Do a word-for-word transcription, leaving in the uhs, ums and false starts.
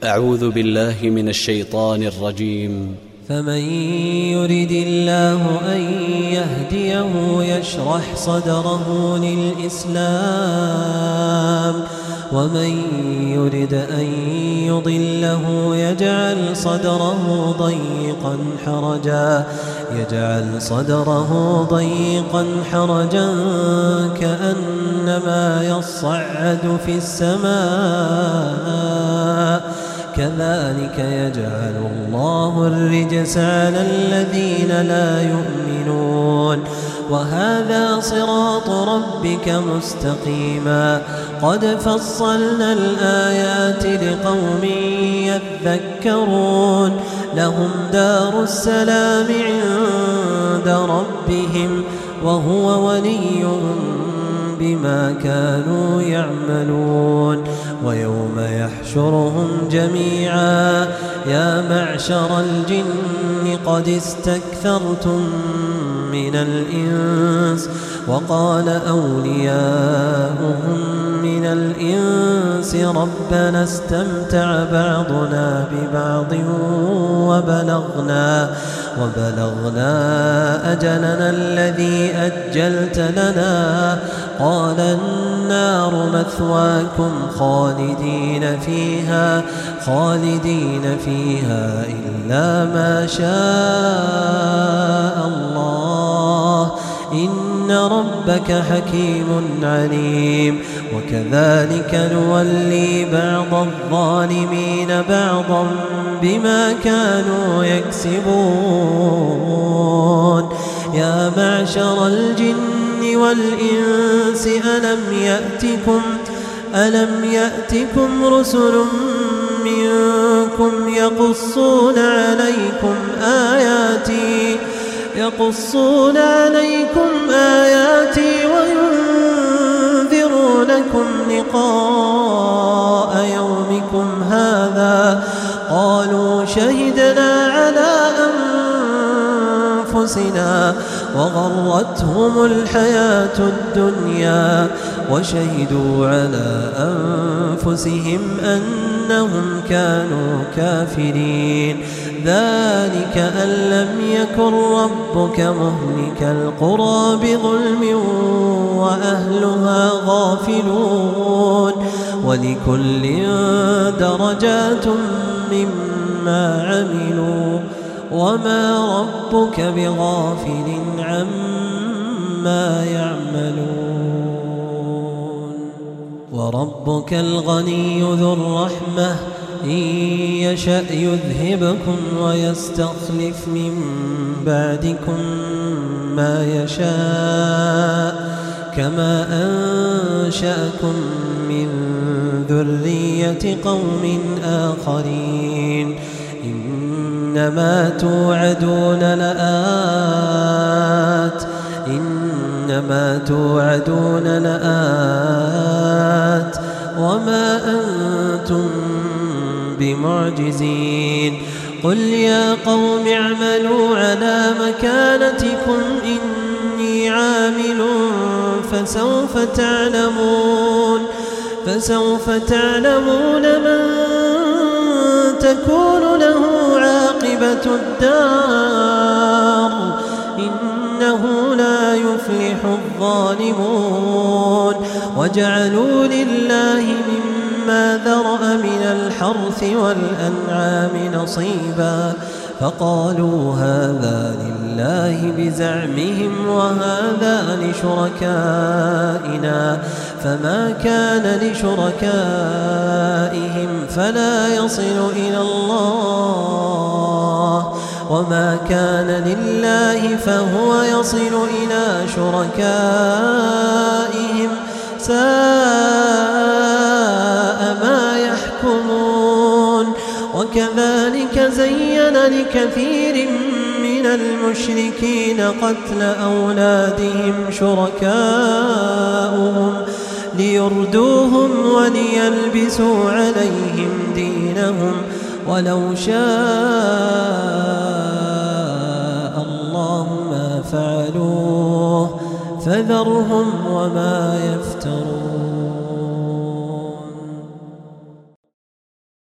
أعوذ بالله من الشيطان الرجيم. فمن يرد الله أن يهديه يشرح صدره للإسلام ومن يرد أن يضله يجعل صدره ضيقا حرجا يجعل صدره ضيقا حرجا كأنما يصعد في السماء كذلك يجعل الله الرجس على الذين لا يؤمنون وهذا صراط ربك مستقيما قد فصلنا الآيات لقوم يذكرون لهم دار السلام عند ربهم وهو وليهم بما كانوا يعملون ويوم يحشرهم جميعا يا معشر الجن قد استكثرتم من الإنس وقال أولياؤهم من الإنس ربنا استمتع بعضنا ببعض وبلغنا وبلغنا أجلنا الذي أجلت لنا قال النار مثواكم خالدين فيها خالدين فيها إلا ما شاء الله إن ربك حكيم عليم وكذلك نولي بعض الظالمين بعضا بما كانوا يكسبون يا معشر الجن والإنس ألم يأتكم ألم يأتكم رسل منكم يقصون عليكم آياتي يقصون عليكم آياتي وينذرونكم لقاء يومكم هذا قالوا شهدنا على أنفسنا وغرتهم الحياة الدنيا وشهدوا على أنفسهم أنهم كانوا كافرين ذلك أن لم يكن ربك مهلك القرى بظلم وأهلها غافلون ولكل درجات مما عملوا وما ربك بغافل عما يعملون وربك الغني ذو الرحمة إن يشأ يذهبكم ويستخلف من بعدكم ما يشاء كما أنشأكم من ذرية قوم آخرين إنما توعدون لآت إنما توعدون لآت وما أنتم بمعجزين قل يا قوم اعملوا على مكانتكم إني عامل فسوف تعلمون فسوف تعلمون من تكون له عاقبة الدار إنه لا يفلح الظالمون وجعلوا لله مما ذرأ من الحرث والأنعام نصيبا فقالوا هذا لله بزعمهم وهذا لشركائنا فما كان لشركائهم فلا يصل إلى الله وما كان لله فهو يصل إلى شركائهم ساء ما يحكمون وكذلك زين لكثير من المشركين قتل أولادهم شركاؤهم ليردوهم وليلبسوا عليهم دينهم ولو شاء الله ما فعلوه فذرهم وما يفترون.